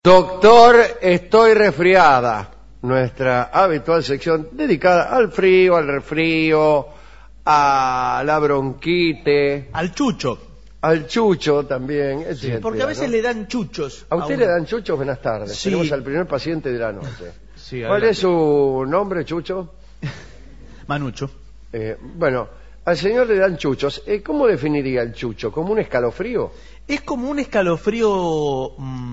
Doctor, estoy resfriada. Nuestra habitual sección dedicada al frío, al resfrío, a la bronquite, Al chucho. al chucho también, etcétera, Porque a veces ¿no? le dan chuchos. ¿A usted le dan chuchos? Buenas tardes. Sí. Tenemos al primer paciente de la noche. Sí, ¿Cuál adelante. es su nombre, Chucho? Manucho. Bueno, al señor le dan chuchos. ¿Cómo definiría el chucho? ¿Como un escalofrío? Es como un escalofrío,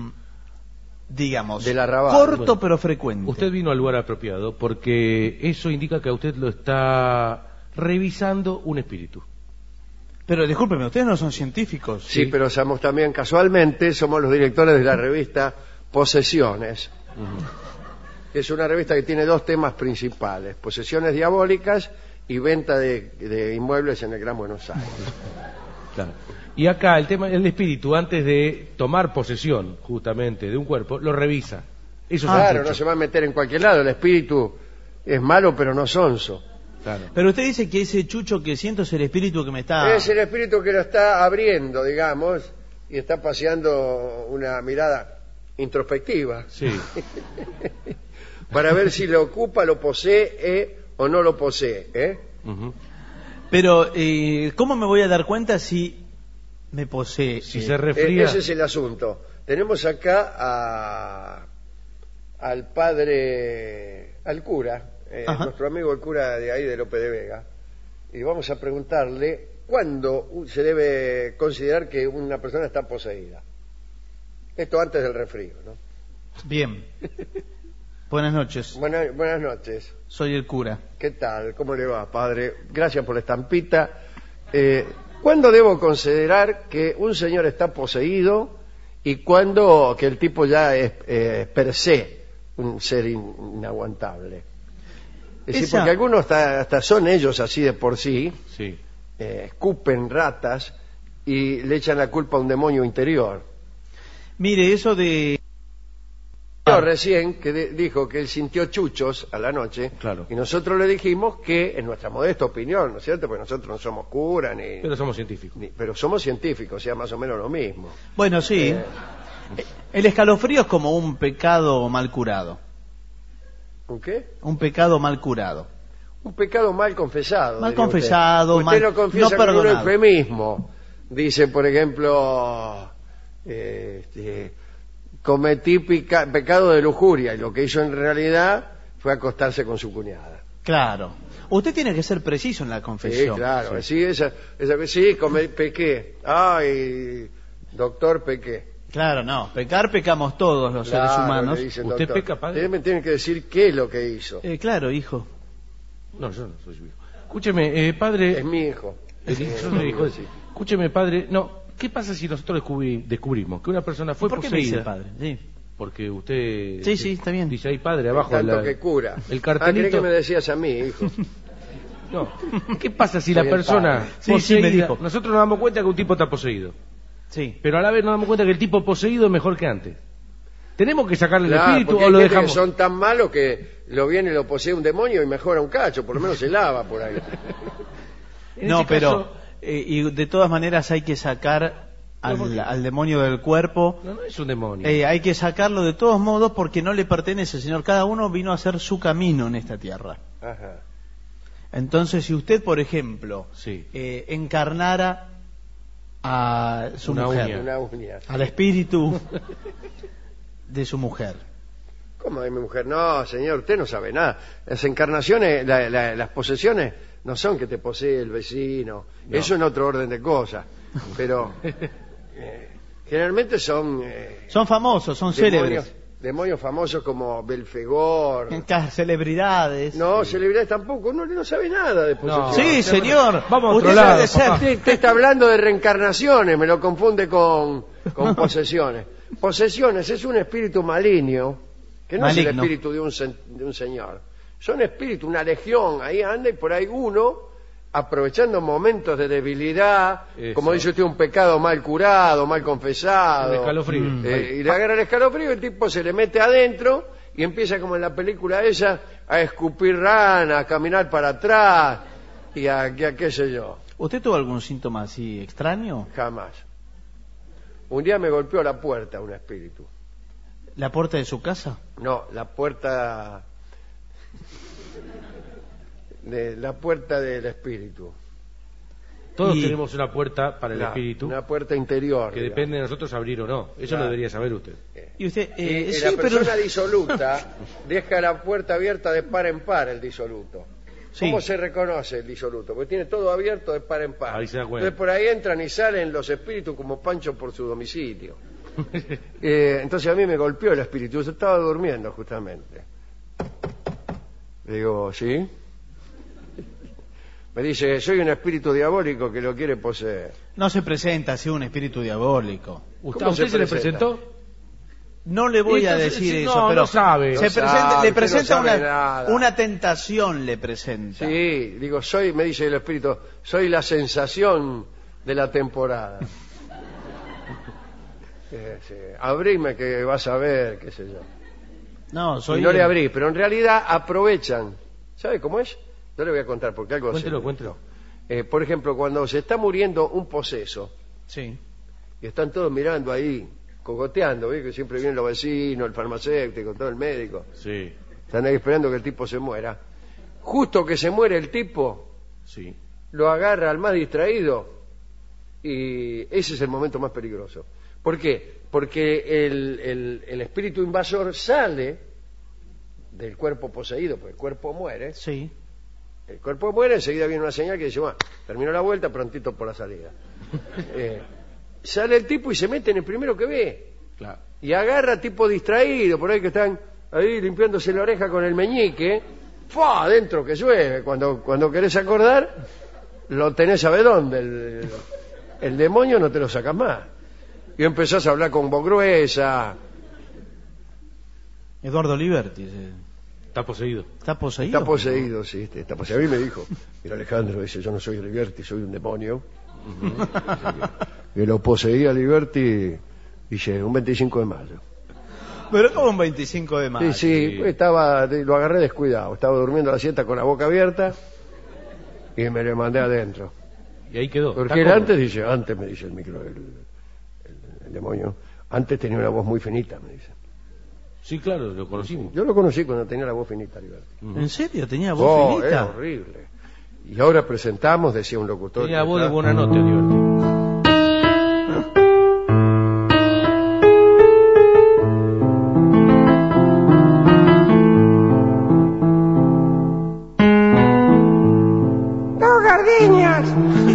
digamos, Del arrabal. corto Bueno, pero frecuente. Usted vino al lugar apropiado porque eso indica que a usted lo está revisando un espíritu. Pero discúlpeme, ustedes no son científicos. Sí, pero somos también, casualmente, somos los directores de la revista Posesiones, que es una revista que tiene dos temas principales: posesiones diabólicas y venta de inmuebles en el Gran Buenos Aires. Claro. Y acá el tema, el espíritu, antes de tomar posesión justamente de un cuerpo, lo revisa. Eso es un Claro, chucho. no se va a meter en cualquier lado. El espíritu es malo, pero no sonso. Claro. Pero usted dice que ese chucho que siento es el espíritu que me está... Es el espíritu que lo está abriendo, digamos, y está paseando una mirada introspectiva Sí. para ver si lo ocupa, lo posee o no lo posee, ¿eh? Ujú. Pero, ¿cómo me voy a dar cuenta si me posee? Si se resfría. Ese es el asunto. Tenemos acá al padre, al cura, Ajá. nuestro amigo el cura de ahí de Lope de Vega, y vamos a preguntarle cuándo se debe considerar que una persona está poseída. Esto antes del resfrío, ¿no? Bien. Buenas noches. Buenas noches. Soy el cura. ¿Qué tal? ¿Cómo le va, padre? Gracias por la estampita. ¿Cuándo debo considerar que un señor está poseído y cuándo que el tipo ya es per se un ser inaguantable? Es decir, porque algunos hasta son ellos así de por sí, Sí. escupen ratas y le echan la culpa a un demonio interior. Mire, eso de... Recién que dijo que él sintió chuchos a la noche, Claro. y nosotros le dijimos que, en nuestra modesta opinión, ¿no es cierto? Porque nosotros no somos curas Pero somos científicos. pero somos científicos, o sea, más o menos lo mismo. Bueno, sí. El escalofrío es como un pecado mal curado. ¿Un qué? Un pecado mal curado. Un pecado mal confesado. Mal diría confesado, usted. mal- Usted lo confiesa no con un perdonado. eufemismo. Dice, por ejemplo, cometí pecado de lujuria, y lo que hizo en realidad fue acostarse con su cuñada. Claro. Usted tiene que ser preciso en la Sí, confesión. claro, sí, sí, pequé. Ay, doctor, pequé. Claro, no. Pecar, pecamos todos los seres Claro, humanos. le dice el ¿Usted doctor. peca, padre? Usted me tiene que decir qué es lo que hizo. Claro, hijo. No, yo no soy su hijo. Escúcheme, padre. Es mi hijo. Yo soy hijo. Escúcheme, padre. No, ¿qué pasa si nosotros descubrimos que una persona fue ¿Por qué me dice poseída? padre? Sí. Porque usted... Sí, sí, está bien. Dice ahí padre abajo. Tanto que cura. El Ah, cartelito. creí que me decías a mí, hijo. No. ¿Qué pasa si Soy la el persona padre. Sí, sí, poseída... me dijo. Nosotros nos damos cuenta que un tipo está poseído. Sí. Pero a la vez nos damos cuenta que el tipo poseído es mejor que antes. ¿Tenemos que sacarle el Claro, espíritu porque o hay lo gente dejamos? que son tan malos que lo viene y lo posee un demonio y mejora un cacho, por lo menos se lava por ahí. En No, ese pero... caso- y de todas maneras hay que sacar al demonio del cuerpo. No, no es un demonio. Hay que sacarlo de todos modos porque no le pertenece, señor. Cada uno vino a hacer su camino en esta tierra. Ajá. Entonces, si usted, por ejemplo, Sí. encarnara a su Una mujer, uña. Una uña. al espíritu de su mujer, ¿Cómo de mi mujer? No, señor, usted no sabe nada. Las encarnaciones, las posesiones, no son que te posee el vecino. No. Eso en otro orden de cosas. Pero generalmente son son famosos, son célebres, demonios famosos como Belfegor. celebridades. No, celebridades tampoco. Uno no sabe nada de No. posesiones. Sí, señor. Vamos a otro Usted lado, debe ser. papá. Usted está hablando de reencarnaciones, me lo confunde con posesiones. Posesiones es un espíritu maligno, que no es el Maligno. espíritu de un señor. Son espíritus, una legión, ahí anda y por ahí uno, aprovechando momentos de debilidad, Eso. como dice usted, un pecado mal curado, mal confesado. El escalofrío. Y le agarra el escalofrío y el tipo se le mete adentro y empieza como en la película esa a escupir ranas, a caminar para atrás y a qué sé yo. ¿Usted tuvo algún síntoma así extraño? Jamás. Un día me golpeó la puerta un espíritu. ¿La puerta de su casa? No, la puerta del espíritu. Todos tenemos una puerta para el espíritu. Una puerta interior. Que depende de nosotros abrir o no. Eso lo debería saber usted. Y usted, Y sí, la persona pero... disoluta deja la puerta abierta de par en par, el disoluto. Sí. ¿Cómo se reconoce el disoluto? Porque tiene todo abierto de par en par. Ahí se da cuenta. Entonces por ahí entran y salen los espíritus como Pancho por su domicilio. Entonces a mí me golpeó el espíritu. Yo estaba durmiendo justamente. Le digo, ¿sí? Me dice, soy un espíritu diabólico que lo quiere poseer. No se presenta así un espíritu diabólico. ¿A usted se le presentó? No le voy a Entonces, decir sí, eso, no, pero no sabe. se No presenta, sabe, le usted presenta no sabe nada. una tentación, le presenta. Sí, digo, me dice el espíritu, soy la sensación de la temporada. Sí, abrime que vas a ver, qué sé yo. No, soy Y no le abrí, pero en realidad aprovechan. ¿Sabe cómo es? Yo le voy a contar porque algo sé. Cuéntelo. Por ejemplo, cuando se está muriendo un poseso Sí. y están todos mirando ahí, cogoteando, ¿ve? Que siempre vienen los vecinos, el farmacéutico, todo el médico. Sí, Están ahí esperando que el tipo se muera. Justo que se muere el tipo, sí. lo agarra al más distraído y ese es el momento más peligroso. ¿Por qué? Porque el espíritu invasor sale del cuerpo poseído, porque el cuerpo muere. Sí. El cuerpo muere, enseguida viene una señal que dice, bueno, terminó la vuelta, prontito por la salida. Sale el tipo y se mete en el primero que ve. Claro. Y agarra tipo distraído, por ahí que están ahí limpiándose la oreja con el meñique. ¡Fua! Adentro que llueve. Cuando querés acordar, lo tenés a ver dónde. El demonio no te lo sacas más. Y empezás a hablar con voz gruesa. Eduardo Liberti. Está poseído. ¿Está poseído? Está poseído, sí. Está poseído. A mí me dijo, mira Alejandro, dice, yo no soy Liberti, soy un demonio. Y lo poseía Liberti, dice, un 25 de mayo. Pero como un 25 de mayo. Sí, lo agarré descuidado. Estaba durmiendo a la siesta con la boca abierta y me le mandé adentro. Y ahí quedó. Porque él antes me dice el micro, el demonio, antes tenía una voz muy finita, me dice. Sí, claro, lo conocimos. Yo lo conocí cuando tenía la voz finita, Liberti. ¿En serio? ¿Tenía voz finita? Era horrible. Y ahora presentamos, decía un locutor. Tenía la voz de buena nota, Liberty. ¡Dos gardenias!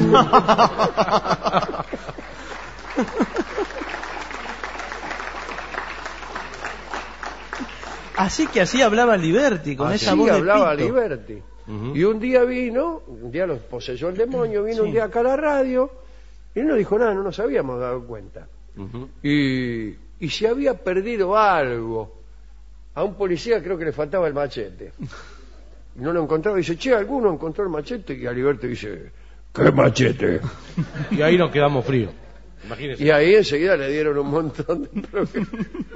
Así que así hablaba Liberti, con esa voz de hablaba pito. Liberti. Y un día los poseyó el demonio, vino un día acá a la radio y no dijo nada, no nos habíamos dado cuenta. Y se había perdido algo. A un policía creo que le faltaba el machete. Y no lo encontraba, dice, che, ¿alguno encontró el machete? Y a Liberti dice, ¿qué machete? Y ahí nos quedamos fríos. Imagínese. Y ahí enseguida le dieron un montón de problemas.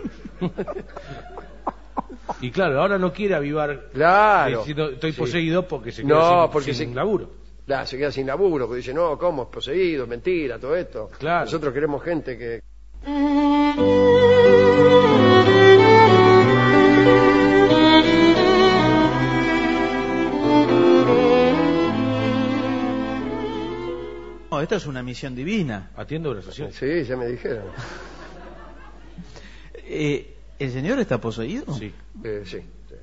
Y claro, ahora no quiere avivar. Claro. Diciendo, estoy Sí. poseído porque se queda sin laburo. Claro, se queda sin laburo, porque dice, no, ¿cómo? Es poseído, es mentira, todo esto. Claro. Nosotros queremos gente que... No, esto es una misión divina. Atiendo la sociedad. Sí, ya me dijeron. ¿El señor está poseído? Sí. Sí.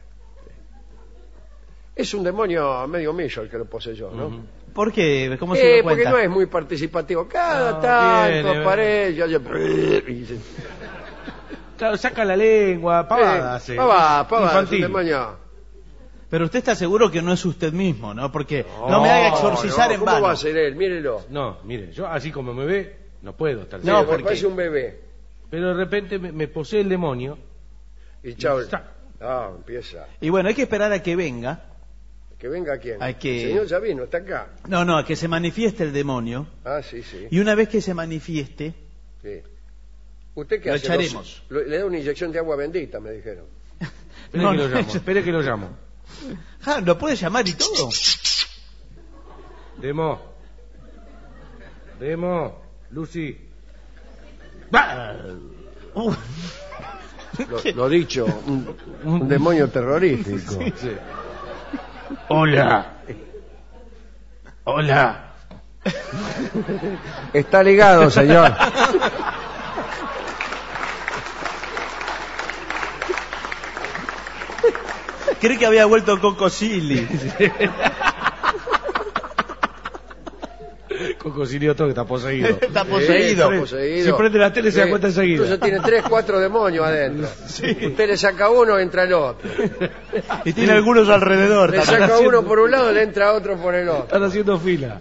Es un demonio medio millo el que lo poseyó, ¿no? ¿Por qué? ¿Cómo se da Porque cuenta? no es muy participativo. Cada No, tanto viene, aparece y dice, Claro, saca la lengua, pavada. hace. pavada, es un Infantil. demonio. Pero usted está seguro que no es usted mismo, ¿no? Porque no me haga exorcizar en ¿cómo vano. va a ser él? Mírelo. No, mire, yo así como me ve, no puedo estar. No, ¿por qué? parece un bebé. Pero de repente me posee el demonio. Y chao. Sa- Empieza. Y bueno, hay que esperar a que venga. ¿Que venga quién? Hay que- El señor ya vino, está acá. No, a que se manifieste el demonio. Ah, sí, sí. Y una vez que se manifieste, Sí. ¿Usted qué Lo hace? echaremos. Le da una inyección de agua bendita, me dijeron. Espere No, que lo no, llamo, eso- espere que lo llamo. ¿lo puede llamar y todo? Demo, Lucy. ¡Bah! Lo dicho, un demonio terrorífico. Sí. Hola. Hola. Está ligado, señor. Creí que había vuelto Coco Silly. Coco Silly otro que está poseído. Está poseído. Está poseído. Si prende la tele se da cuenta enseguida. Incluso tiene 3, 4 demonios adentro. Usted le saca uno, entra el otro. Y tiene algunos alrededor. Le también. saca uno por un lado, le entra otro por el otro. Están haciendo fila.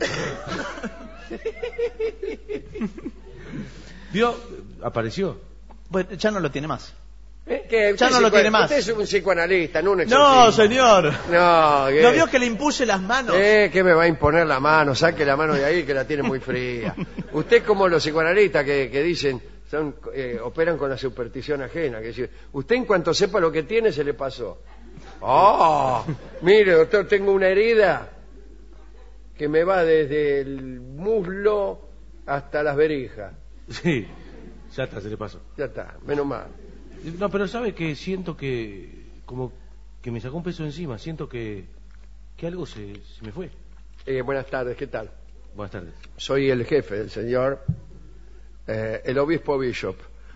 ¿Vio? Apareció. Bueno, ya no lo tiene más. ¿Qué? Ya no lo tiene más. Usted es un psicoanalista, no un No, exorcista. señor. No, ¿qué? ¿No vio que le impuse las manos? ¿Qué me va a imponer la mano? Saque la mano de ahí que la tiene muy fría. Usted es como los psicoanalistas que dicen, operan con la superstición ajena. Que dicen, usted en cuanto sepa lo que tiene, se le pasó. ¡Oh! Mire, doctor, tengo una herida que me va desde el muslo hasta las verijas. Sí, ya está, se le pasó. Ya está, menos mal. No, pero sabe que siento que como que me sacó un peso encima, siento que algo se me fue. Buenas tardes, ¿qué tal? Buenas tardes. Soy el jefe del señor, el obispo Bishop.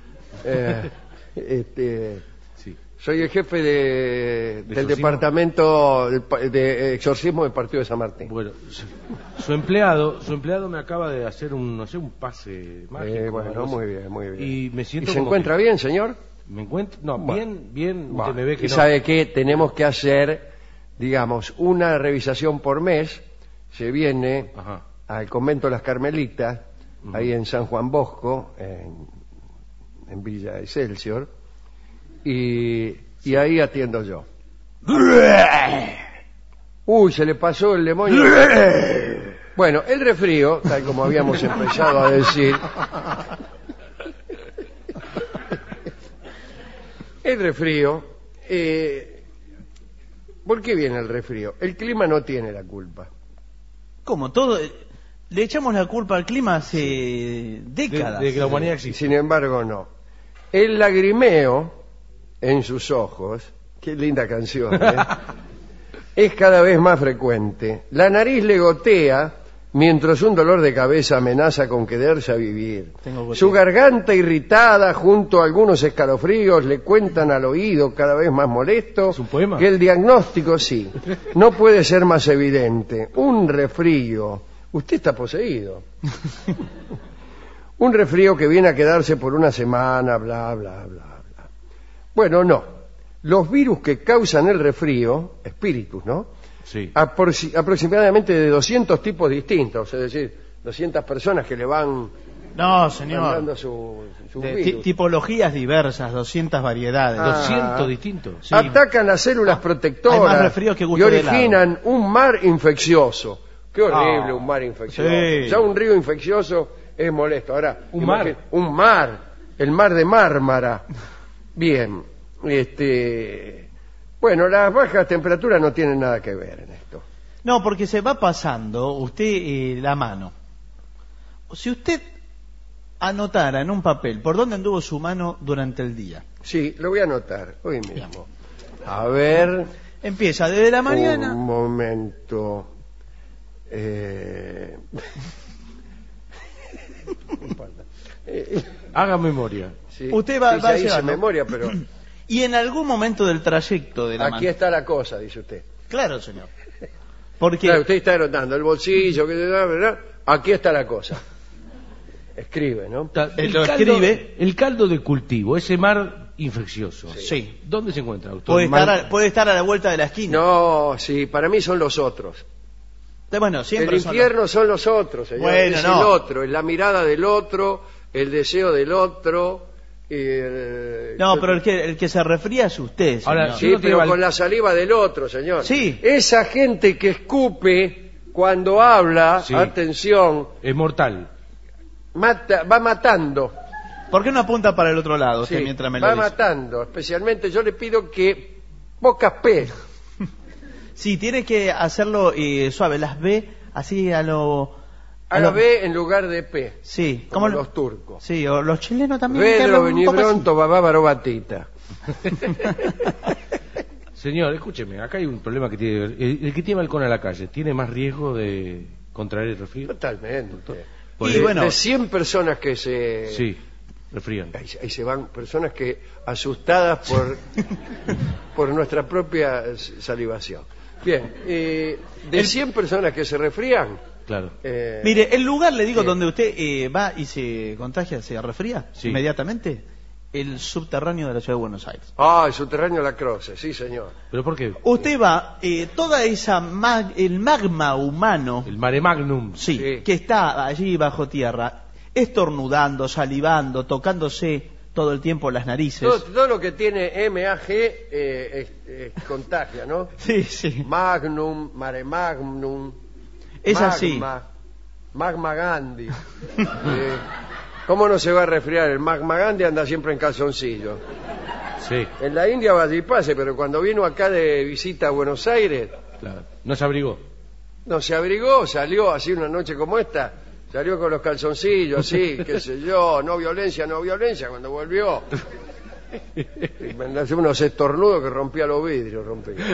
Sí. Soy el jefe del exorcismo? departamento de exorcismo del partido de San Martín. Bueno, su empleado me acaba de hacer un pase mágico. Bueno, algo así. muy bien, muy bien. Y me siento ¿Y se como encuentra bien, señor? me encuentro, no, Bueno. bien, Bueno, usted me ve que y no. sabe que tenemos que hacer, digamos, una revisación por mes. Se viene Ajá. al convento de las Carmelitas, Ujú. ahí en San Juan Bosco, en Villa Excelsior, y ahí atiendo yo. Uy, se le pasó el demonio. Bueno, el resfrío, tal como habíamos empezado a decir, el resfrío, ¿por qué viene el resfrío? El clima no tiene la culpa. ¿Cómo? Todo. Le echamos la culpa al clima hace décadas. De que la humanidad existe. Sin embargo, no. El lagrimeo en sus ojos, qué linda canción, es cada vez más frecuente. La nariz le gotea mientras un dolor de cabeza amenaza con quedarse a vivir. Su garganta irritada junto a algunos escalofríos le cuentan al oído cada vez más molesto ¿Es un poema? que el diagnóstico sí, no puede ser más evidente. Un resfrío. Usted está poseído. Un resfrío que viene a quedarse por una semana, bla, bla, bla, bla. Bueno, no. Los virus que causan el resfrío, espíritus, ¿no? Sí. Aproximadamente de 200 tipos distintos, es decir, 200 personas que le van No, señor. mandando su virus. Tipologías diversas, 200 variedades. 200 distintos. Sí. Atacan las células Hay protectoras más resfríos que y gusto de originan un mar infeccioso. Qué horrible un mar infeccioso. Sí. Ya un río infeccioso es molesto. Ahora, Un mar. un mar, el mar de Mármara. Bien, bueno, las bajas temperaturas no tienen nada que ver en esto. No, porque se va pasando usted la mano. Si usted anotara en un papel por dónde anduvo su mano durante el día. Sí, lo voy a anotar hoy mismo. A ver, Empieza desde la mañana. un momento. No importa. Haga memoria. Sí, Usted va sí, ya hice llevando. memoria, pero Y en algún momento del trayecto de la aquí mano. está la cosa, dice usted. Claro, señor. Porque Claro, usted está anotando el bolsillo, ¿verdad? Aquí está la cosa. Escribe, ¿no? Lo escribe. El caldo de cultivo, ese mar infeccioso. Sí. ¿Dónde se encuentra, doctor? puede estar a la vuelta de la esquina. No, sí, para mí son los otros. Bueno, siempre El son infierno son los otros, señor. Bueno, es no. el otro, es la mirada del otro, el deseo del otro. No, pero el que se refría es usted, señor. Ahora, Sí, no te pero val- con la saliva del otro, señor. Sí. Esa gente que escupe cuando habla, Sí. atención, Es mortal. va matando. ¿Por qué no apunta para el otro lado usted Sí, mientras me lo va dice? matando. Especialmente yo le pido que pocas P. Sí, tiene que hacerlo suave, las B así a lo... Haga B en lugar de P. Sí, Como lo- los turcos. Sí, o los chilenos también. hay que Vedro, hablar un poco así. venibronto, babá, barobatita. Señor, escúcheme, acá hay un problema que tiene. El que tiene balcón a la calle, ¿tiene más riesgo de contraer el resfrío? Totalmente. Y bueno, De 100 personas que se... Sí, resfrían. Ahí se van personas que asustadas por nuestra propia salivación. Bien, de 100 personas que se resfrían... Claro. Mire, el lugar, le digo, sí. donde usted va y se contagia, se resfría Sí. inmediatamente, el subterráneo de la ciudad de Buenos Aires. El subterráneo La Croce, sí señor. ¿Pero por qué? Usted va, toda esa el magma humano, El mare magnum. sí, Sí. que está allí bajo tierra, estornudando, salivando, tocándose todo el tiempo las narices. Todo lo que tiene MAG contagia, ¿no? Sí, sí. Magnum, Mare Magnum, Es así. Magma Gandhi. ¿Cómo no se va a resfriar? El Magma Gandhi anda siempre en calzoncillo. Sí, En la India va y pase, pero cuando vino acá de visita a Buenos Aires, claro. No se abrigó. no se abrigó, salió así una noche como esta, salió con los calzoncillos, así, qué sé yo, no violencia, cuando volvió. Y me hace unos estornudos que rompía los vidrios,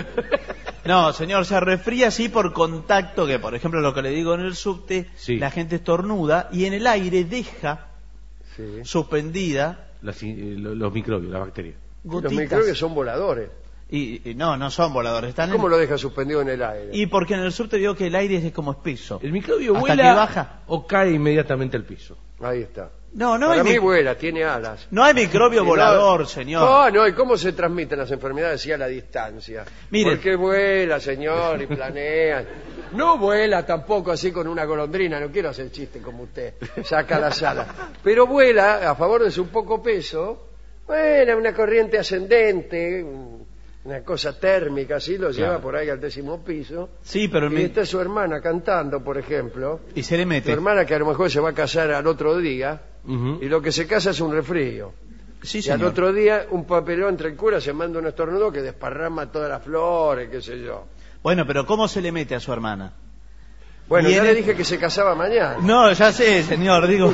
No, señor, se resfría así por contacto, que por ejemplo lo que le digo en el subte, Sí. la gente estornuda y en el aire deja Sí. suspendida Los microbios, las bacterias. Los gotitas. microbios son voladores. Y no son voladores, están ¿Cómo en... lo deja suspendido en el aire? Y porque en el subte digo que el aire es como espeso. ¿El microbio Hasta vuela que baja. o cae inmediatamente al piso? Ahí está. No Para hay mí vuela, tiene alas. no hay microbio Y no- volador, señor. No, ¿y cómo se transmiten las enfermedades así a la distancia? Mire. Porque vuela, señor, y planea. No vuela tampoco así con una golondrina, no quiero hacer chiste como usted, saca las alas. Pero vuela a favor de su poco peso, vuela una corriente ascendente, una cosa térmica, así lo lleva Claro. por ahí al 10º piso. Sí, pero Y está su hermana cantando, por ejemplo. y se le Tu mete. hermana que a lo mejor se va a casar al otro día, Ujú. y lo que se casa es un resfrío. Sí, Y al señor. otro día un papelón entre el cura se manda un estornudo que desparrama todas las flores, qué sé yo. Bueno, pero ¿cómo se le mete a su hermana? Bueno, ya Viene- le dije que se casaba mañana. No, ya sé, señor, digo.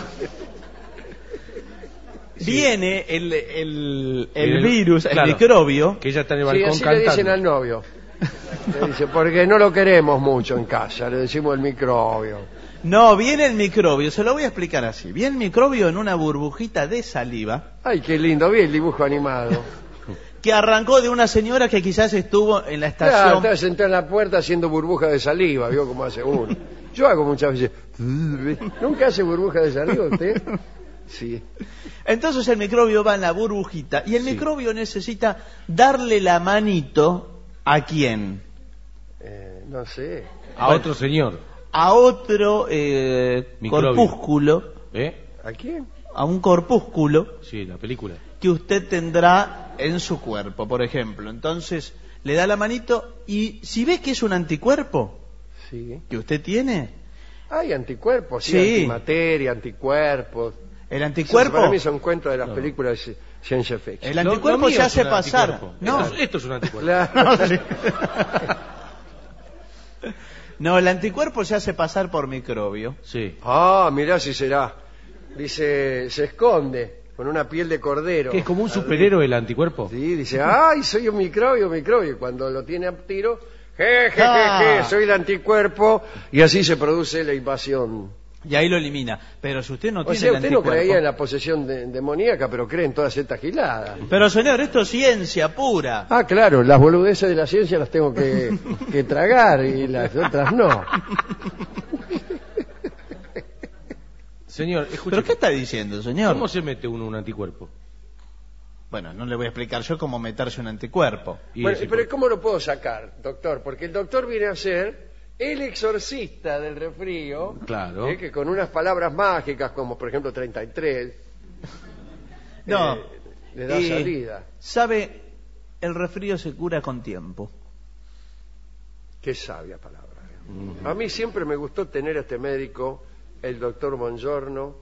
Viene el virus, el claro, microbio. Que ella está en el Sí, balcón así le cantando. dicen al novio. Le dice, porque no lo queremos mucho en casa, le decimos el microbio. No, viene el microbio, se lo voy a explicar así. Viene el microbio en una burbujita de saliva Ay, qué lindo, vi el dibujo animado. que arrancó de una señora que quizás estuvo en la Claro, estación. estaba sentado en la puerta haciendo burbujas de saliva, vio cómo hace uno. Yo hago muchas veces. ¿Nunca hace burbujas de saliva usted? Sí. Entonces el microbio va en la burbujita y el Sí. microbio necesita darle la manito ¿a quién? No sé. A otro señor. A otro Microbio. corpúsculo, ¿Eh? ¿A quién? a un corpúsculo Sí, la película. que usted tendrá en su cuerpo, por ejemplo. Entonces le da la manito y si ve que es un anticuerpo Sí. que usted tiene, Hay anticuerpos, sí, Sí. antimateria, anticuerpos. el Eso anticuerpo, para mí son cuentos de las No. películas de ciencia ficción. el anticuerpo Lo mío se es hace un pasar. anticuerpo. No, Esto es un anticuerpo. Claro. no, el anticuerpo se hace pasar por microbio. Sí. Ah, mirá si será. Dice, se esconde con una piel de cordero. ¿Que es como un superhéroe el anticuerpo? Sí, dice, ay, soy un microbio. Y cuando lo tiene a tiro, Ah. soy el anticuerpo. Y así se produce la invasión. Y ahí lo elimina. Pero si usted no O tiene sea, el usted no anticuerpo... creía en la posesión demoníaca, pero cree en todas estas giladas. Pero señor, esto es ciencia pura. Ah, claro, las boludeces de la ciencia las tengo que tragar y las otras no. Señor, escuche. ¿Pero qué está diciendo, señor? ¿Cómo se mete uno un anticuerpo? Bueno, no le voy a explicar yo cómo meterse un anticuerpo. Y Bueno, ese- pero ¿cómo lo puedo sacar, doctor? Porque el doctor viene a ser el exorcista del resfrío, Claro. que con unas palabras mágicas, como por ejemplo 33, No. le da salida. ¿Sabe? El resfrío se cura con tiempo. Qué sabia palabra. A mí siempre me gustó tener a este médico, el doctor Bongiorno.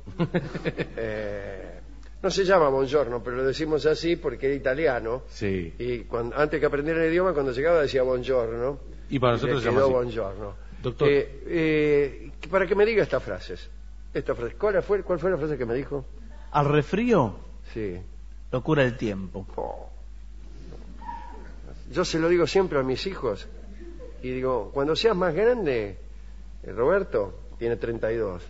No se llama Bongiorno, pero lo decimos así porque era italiano. Sí. Y antes que aprendiera el idioma, cuando llegaba decía Bongiorno. Y para Y nosotros le se llama quedó así. Bongiorno. Doctor. Para que me diga estas frases. ¿Cuál fue la frase que me dijo? Al resfrío Sí. lo cura el tiempo. Oh, yo se lo digo siempre a mis hijos, y digo, cuando seas más grande, Roberto tiene 32,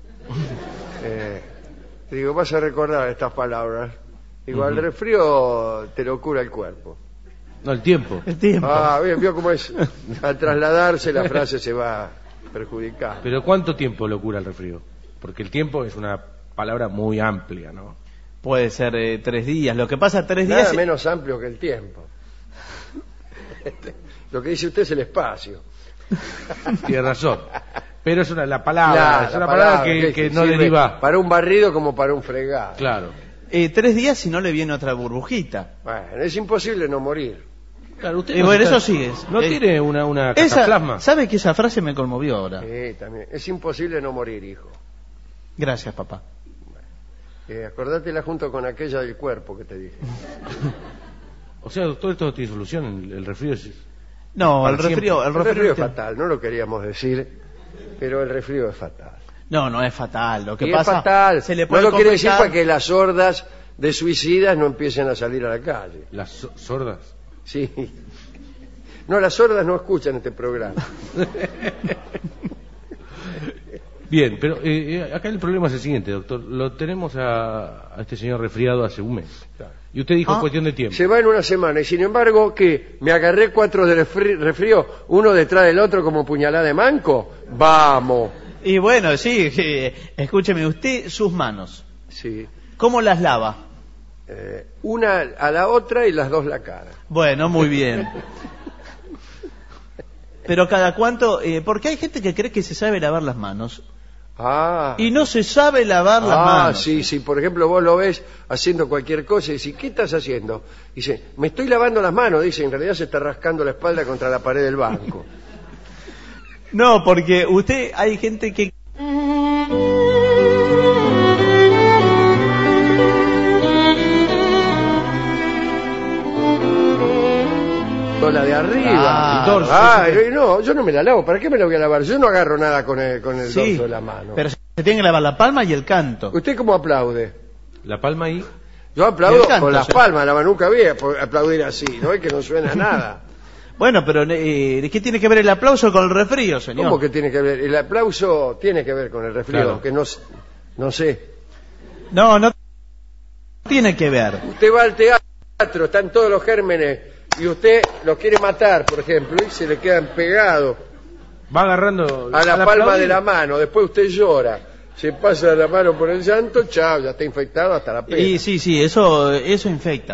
digo, vas a recordar estas palabras. Digo, al resfrío te lo cura el cuerpo. No, el tiempo. El tiempo. Ah, bien, vio cómo es. Al trasladarse la frase se va perjudicando. Pero ¿cuánto tiempo lo cura el resfrío? Porque el tiempo es una palabra muy amplia, ¿no? Puede ser 3 días. Lo que pasa 3 días... Nada menos amplio que el tiempo. Lo que dice usted es el espacio. Tiene razón. Pero es la palabra, Claro, es la una palabra palabra que no sirve deriva. para un barrido como para un fregado. Claro. 3 días si no le viene otra burbujita. Bueno, es imposible no morir. Claro, usted Y bueno, eso sí es. ¿No tiene una Esa, cataplasma? ¿sabe que esa frase me conmovió ahora? Sí, también. Es imposible no morir, hijo. Gracias, papá. Acordátela junto con aquella del cuerpo que te dije. O sea, doctor, esto tiene solución. El resfrío es... No, Para el resfrío... El resfrío es fatal, no lo queríamos decir, pero el resfrío es fatal. No, no es fatal. Lo que Y pasa... es fatal. Se le No puede lo quiere decir complicar- para que las hordas de suicidas no empiecen a salir a la calle. Las sordas. Sí. No, las sordas no escuchan este programa. Bien, pero acá el problema es el siguiente, doctor. Lo tenemos a este señor resfriado hace un mes. Claro. Y usted dijo cuestión de tiempo. Se va en una semana y sin embargo, ¿qué? ¿Me agarré 4 de resfrío, uno detrás del otro como puñalada de manco? Vamos. Y bueno, sí, escúcheme, usted sus manos, Sí. ¿cómo las lava? Una a la otra y las dos la cara. Bueno, muy bien. Pero cada cuánto, porque hay gente que cree que se sabe lavar las manos Ah. y no se sabe lavar las manos. Sí, sí. Por ejemplo, vos lo ves haciendo cualquier cosa y decís, ¿qué estás haciendo? Dice, me estoy lavando las manos. Dice, en realidad se está rascando la espalda contra la pared del banco. No, porque hay gente que... La de arriba. Ah, el dorso. No, yo no me la lavo. ¿Para qué me la voy a lavar? Yo no agarro nada con el Sí, dorso de la mano. pero se tiene que lavar la palma y el canto. ¿Usted cómo aplaude? La palma ahí. Yo aplaudo El canto, con las sí. palmas, la nunca vi aplaudir así, ¿no? Es que no suena nada. Bueno, pero ¿qué tiene que ver el aplauso con el resfrío, señor? ¿Cómo que tiene que ver? El aplauso tiene que ver con el resfrío, Claro. que no sé. No, no tiene que ver. Usted va al teatro, están todos los gérmenes y usted los quiere matar, por ejemplo, y se le quedan pegados Va agarrando... a la al palma aplaudir. de la mano. Después usted llora, se pasa la mano por el llanto, chao, ya está infectado hasta la pena. Y sí, eso infecta.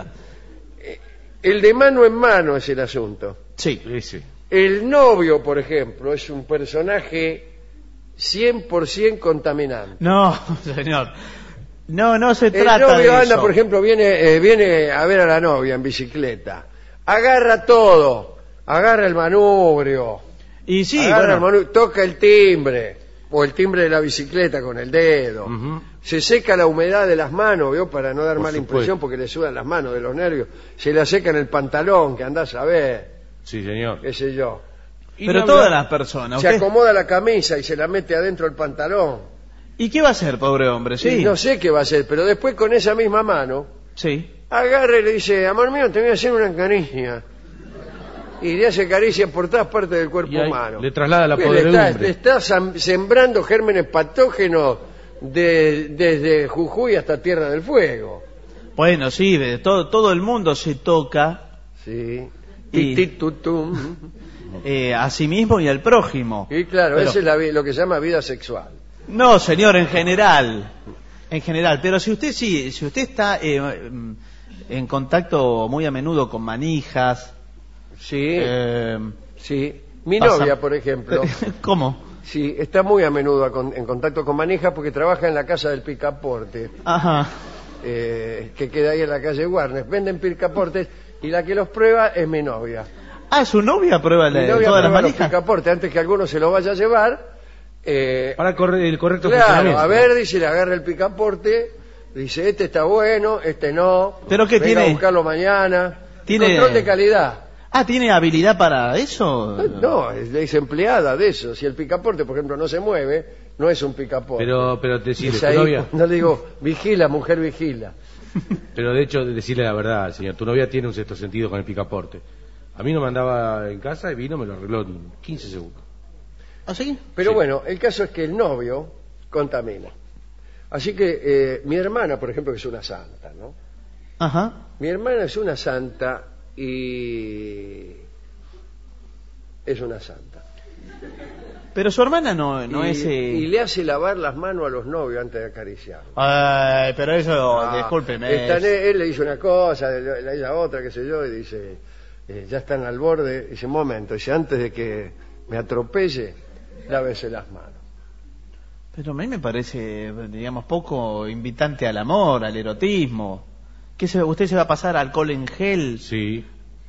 El de mano en mano es el asunto. Sí. Ese. El novio, por ejemplo, es un personaje 100% contaminante. No, señor. No se El trata de novio anda, eso. por ejemplo, viene a ver a la novia en bicicleta. Agarra todo. Agarra el manubrio. Y sí, agarra el bueno, manubrio, toca el timbre. O el timbre de la bicicleta con el dedo. Ujú. Se seca la humedad de las manos, ¿vio? Para no dar Por mala supuesto. impresión porque le sudan las manos de los nervios. Se la seca en el pantalón, que andás a ver, Sí, señor. qué sé yo. Y pero la- todas las personas. Se usted- acomoda la camisa y se la mete adentro del pantalón. ¿Y qué va a hacer, pobre hombre? Sí. Y no sé qué va a hacer, pero después con esa misma mano, Sí. agarra y le dice, amor mío, te voy a hacer una caricia. Y le hace caricia por todas partes del cuerpo Y ahí humano. le traslada la Pues podredumbre. le está sembrando gérmenes patógenos desde Jujuy hasta Tierra del Fuego. Bueno, sí, todo el mundo se toca Sí. Y- Tititutum. a sí mismo y al prójimo. Y claro, Pero- esa es lo que se llama vida sexual. No, señor, en general. En general. Pero si usted está en contacto muy a menudo con manijas. Sí, sí. Mi pasa- novia, por ejemplo, ¿Cómo? sí, está muy a menudo en contacto con manijas porque trabaja en la casa del picaporte, Ajá. que queda ahí en la calle Warnes. Venden picaportes y la que los prueba es mi novia. Ah, su novia prueba Mi novia todas las prueba los manijas. picaportes antes que alguno se lo vaya a llevar. Para el correcto Claro, funcionamiento. a ver, dice, le agarra el picaporte, dice, este está bueno, este no. ¿Pero qué venga tiene? a buscarlo mañana. Tiene- Control de calidad. Ah, ¿tiene habilidad para eso? No, es empleada de eso. Si el picaporte, por ejemplo, no se mueve, no es un picaporte. Pero decirle, Es tu ahí, novia... no le digo, vigila, mujer, vigila. Pero de hecho, decirle la verdad, señor. Tu novia tiene un sexto sentido con el picaporte. A mí no me andaba en casa y vino, me lo arregló en 15 segundos. ¿Ah, sí? Pero Sí. bueno, el caso es que el novio contamina. Así que mi hermana, por ejemplo, que es una santa, ¿no? Ajá. Mi hermana es una santa y es una santa. Pero su hermana no y, es... y le hace lavar las manos a los novios antes de acariciarlos. Ay, pero eso, Ah, discúlpeme. él le dice una cosa, ella otra, qué sé yo, y dice, ya están al borde, dice, un momento, dice, antes de que me atropelle, lávese las manos. Pero a mí me parece, digamos, poco invitante al amor, al erotismo. ¿Usted se va a pasar alcohol en gel? Sí.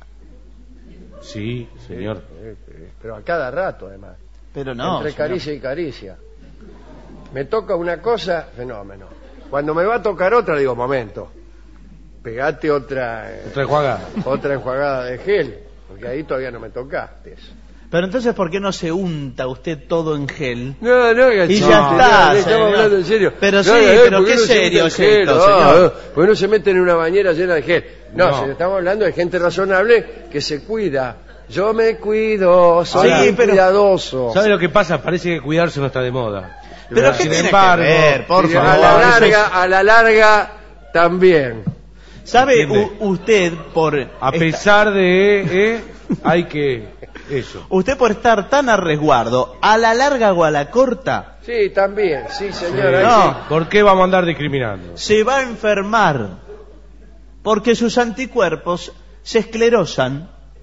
Sí, señor. Pero a cada rato, además. Pero no. Entre señor. caricia y caricia. Me toca una cosa, fenómeno. Cuando me va a tocar otra, digo, momento, pegate otra enjuagada de gel, porque ahí todavía no me tocaste. Pero entonces, ¿por qué no se unta usted todo en gel? No, Y ya está, estamos señor. hablando en serio. Pero sí, ¿por pero qué no se serio mete es en gel? esto, señor. Porque no se meten en una bañera llena de gel. No, No. si estamos hablando de gente razonable que se cuida. Yo me cuido, soy Sí, muy pero- cuidadoso. ¿Sabe lo que pasa? Parece que cuidarse no está de moda. Pero ¿qué Sin tiene embargo, que ver? Por Y favor. a la larga también. ¿Sabe ¿Entiende? usted por... A pesar de... hay que... Eso. Usted por estar tan a resguardo, a la larga o a la corta, Sí, también, sí, señora. No. sí. ¿Por qué vamos a andar discriminando? se va a enfermar. Porque sus anticuerpos se esclerosan.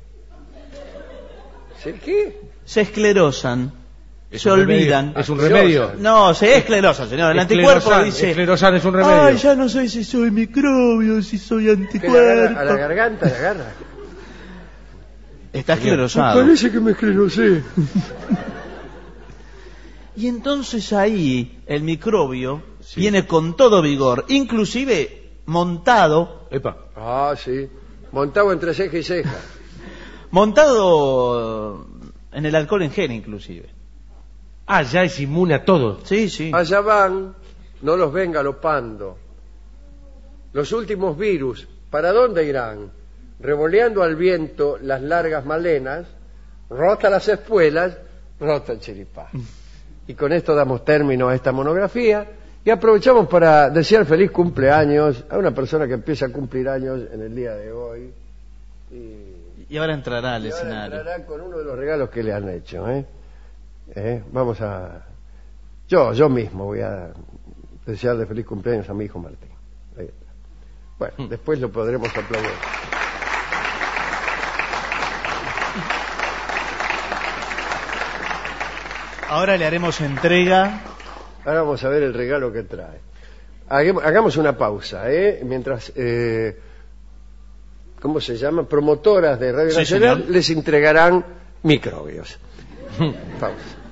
¿Sí, qué? Se esclerosan. Es Se un remedio. olvidan. Es un remedio. No, se esclerosan, señor. El anticuerpo dice... Esclerosan es un remedio. Ay, ya no sé si soy microbio, si soy ¿Que le agarra anticuerpo. a la garganta le agarra? Está esclerosado. Parece que me esclerosé. Y entonces ahí el microbio Sí. viene con todo vigor, inclusive montado, Epa. Ah, sí. Montado entre ceja y ceja. montado en el alcohol en gel inclusive. Ah, ya es inmune a todo. Sí, sí. Allá van, no los ven galopando. Los últimos virus, ¿para dónde irán? Revoleando al viento las largas malenas, rota las espuelas, rota el chiripá. Y con esto damos término a esta monografía y aprovechamos para desear feliz cumpleaños a una persona que empieza a cumplir años en el día de hoy. Y ahora entrará al Y ahora escenario. entrará con uno de los regalos que le han hecho. Vamos a... Yo mismo voy a desearle feliz cumpleaños a mi hijo Martín. Ahí está. Bueno, después lo podremos aplaudir. Ahora le haremos entrega. Ahora vamos a ver el regalo que trae. Hagamos una pausa, mientras, ¿cómo se llama? Promotoras de Radio Sí, Nacional señor. les entregarán microbios. Pausa.